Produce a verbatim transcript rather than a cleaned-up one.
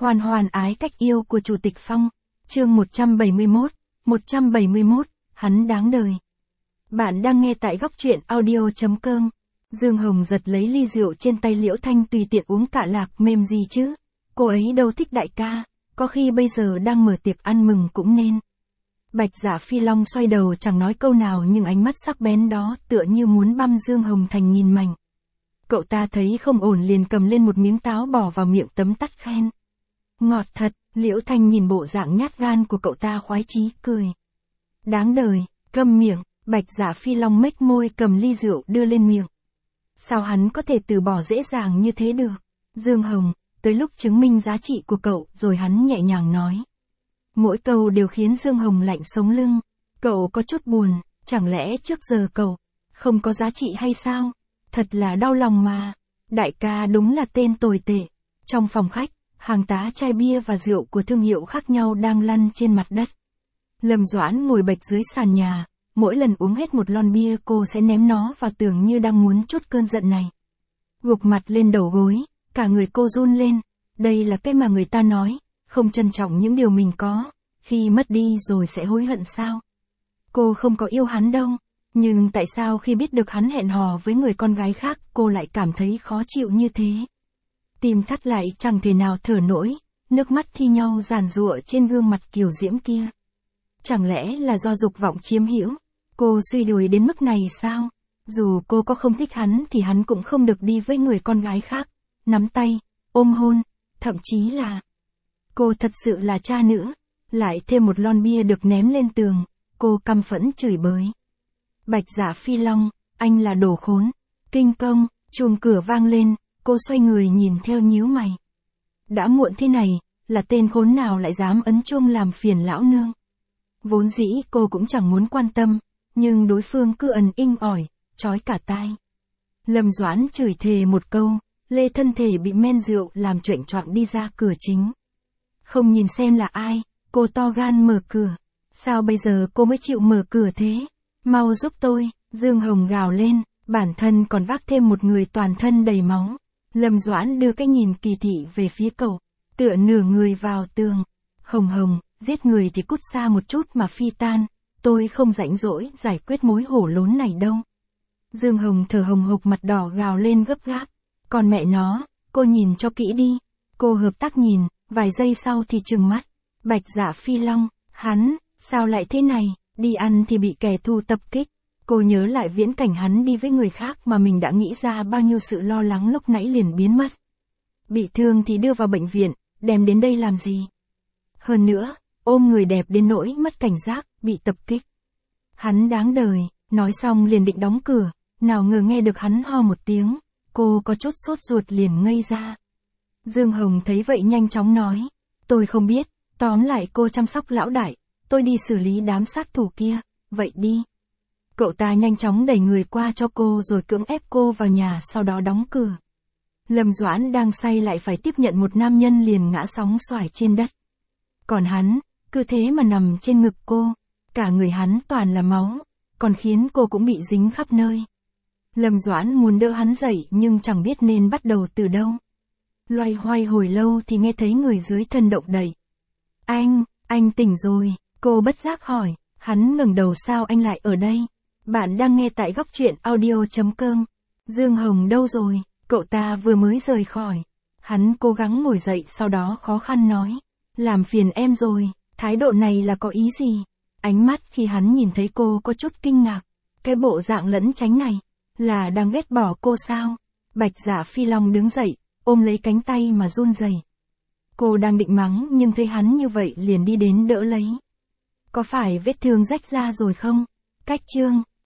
Hoàn hoàn ái cách yêu của Chủ tịch Phong, chương một trăm bảy mươi mốt, một trăm bảy mươi mốt, hắn đáng đời. Bạn đang nghe tại góc truyện audio.com. Dương Hồng giật lấy ly rượu trên tay Liễu Thanh tùy tiện uống cạn lạc, mềm gì chứ. Cô ấy đâu thích đại ca, có khi bây giờ đang mở tiệc ăn mừng cũng nên. Bạch Dạ Phi Long xoay đầu chẳng nói câu nào, nhưng ánh mắt sắc bén đó tựa như muốn băm Dương Hồng thành nghìn mảnh. Cậu ta thấy không ổn liền cầm lên một miếng táo bỏ vào miệng tấm tắt khen. Ngọt thật. Liễu Thanh nhìn bộ dạng nhát gan của cậu ta khoái chí cười. Đáng đời, câm miệng. Bạch Dạ Phi Long mếch môi cầm ly rượu đưa lên miệng. Sao hắn có thể từ bỏ dễ dàng như thế được? Dương Hồng, tới lúc chứng minh giá trị của cậu rồi, hắn nhẹ nhàng nói. Mỗi câu đều khiến Dương Hồng lạnh sống lưng. Cậu có chút buồn, chẳng lẽ trước giờ cậu không có giá trị hay sao? Thật là đau lòng mà. Đại ca đúng là tên tồi tệ. Trong phòng khách, hàng tá chai bia và rượu của thương hiệu khác nhau đang lăn trên mặt đất. Lâm Doãn ngồi bệt dưới sàn nhà, mỗi lần uống hết một lon bia cô sẽ ném nó vào tường như đang muốn trút cơn giận này. Gục mặt lên đầu gối, cả người cô run lên. Đây là cái mà người ta nói, không trân trọng những điều mình có, khi mất đi rồi sẽ hối hận sao? Cô không có yêu hắn đâu, nhưng tại sao khi biết được hắn hẹn hò với người con gái khác cô lại cảm thấy khó chịu như thế? Tim thắt lại chẳng thể nào thở nổi, nước mắt thi nhau giàn giụa trên gương mặt kiều diễm kia. Chẳng lẽ là do dục vọng chiếm hữu? Cô suy đuổi đến mức này sao? Dù cô có không thích hắn thì hắn cũng không được đi với người con gái khác, nắm tay, ôm hôn, thậm chí là... Cô thật sự là cha nữ. Lại thêm một lon bia được ném lên tường, cô căm phẫn chửi bới. Bạch Dạ Phi Long, anh là đồ khốn. Kinh công, chuông cửa vang lên, cô xoay người nhìn theo nhíu mày. Đã muộn thế này, là tên khốn nào lại dám ấn chuông làm phiền lão nương? Vốn dĩ cô cũng chẳng muốn quan tâm, nhưng đối phương cứ ần inh ỏi, chói cả tai. Lâm Doãn chửi thề một câu, lê thân thể bị men rượu làm choạng choạng đi ra cửa chính. Không nhìn xem là ai, cô to gan mở cửa. Sao bây giờ cô mới chịu mở cửa thế? Mau giúp tôi, Dương Hồng gào lên, bản thân còn vác thêm một người toàn thân đầy máu. Lâm Doãn đưa cái nhìn kỳ thị về phía cậu, tựa nửa người vào tường. Hồng Hồng, giết người thì cút xa một chút mà phi tan, tôi không rảnh rỗi giải quyết mối hổ lốn này đâu. Dương Hồng thở hồng hộc mặt đỏ gào lên gấp gáp. Còn mẹ nó, cô nhìn cho kỹ đi. Cô hợp tác nhìn, vài giây sau thì trừng mắt. Bạch Dạ Phi Long, hắn, sao lại thế này? Đi ăn thì bị kẻ thù tập kích. Cô nhớ lại viễn cảnh hắn đi với người khác mà mình đã nghĩ ra bao nhiêu sự lo lắng lúc nãy liền biến mất. Bị thương thì đưa vào bệnh viện, đem đến đây làm gì? Hơn nữa, ôm người đẹp đến nỗi mất cảnh giác, bị tập kích. Hắn đáng đời, nói xong liền định đóng cửa, nào ngờ nghe được hắn ho một tiếng, cô có chút sốt ruột liền ngây ra. Dương Hồng thấy vậy nhanh chóng nói, tôi không biết, tóm lại cô chăm sóc lão đại, tôi đi xử lý đám sát thủ kia, vậy đi. Cậu ta nhanh chóng đẩy người qua cho cô rồi cưỡng ép cô vào nhà, sau đó đóng cửa. Lâm Doãn đang say lại phải tiếp nhận một nam nhân liền ngã sóng xoài trên đất. Còn hắn, cứ thế mà nằm trên ngực cô, cả người hắn toàn là máu, còn khiến cô cũng bị dính khắp nơi. Lâm Doãn muốn đỡ hắn dậy nhưng chẳng biết nên bắt đầu từ đâu. Loay hoay hồi lâu thì nghe thấy người dưới thân động đậy. Anh, anh tỉnh rồi, cô bất giác hỏi. Hắn ngẩng đầu, sao anh lại ở đây? Bạn đang nghe tại góc truyện audio.com. Dương Hồng đâu rồi? Cậu ta vừa mới rời khỏi. Hắn cố gắng ngồi dậy, sau đó khó khăn nói. Làm phiền em rồi, thái độ này là có ý gì? Ánh mắt khi hắn nhìn thấy cô có chút kinh ngạc. Cái bộ dạng lẫn tránh này, là đang ghét bỏ cô sao? Bạch Dạ Phi Long đứng dậy, ôm lấy cánh tay mà run rẩy. Cô đang định mắng nhưng thấy hắn như vậy liền đi đến đỡ lấy. Có phải vết thương rách ra rồi không? Cách chương.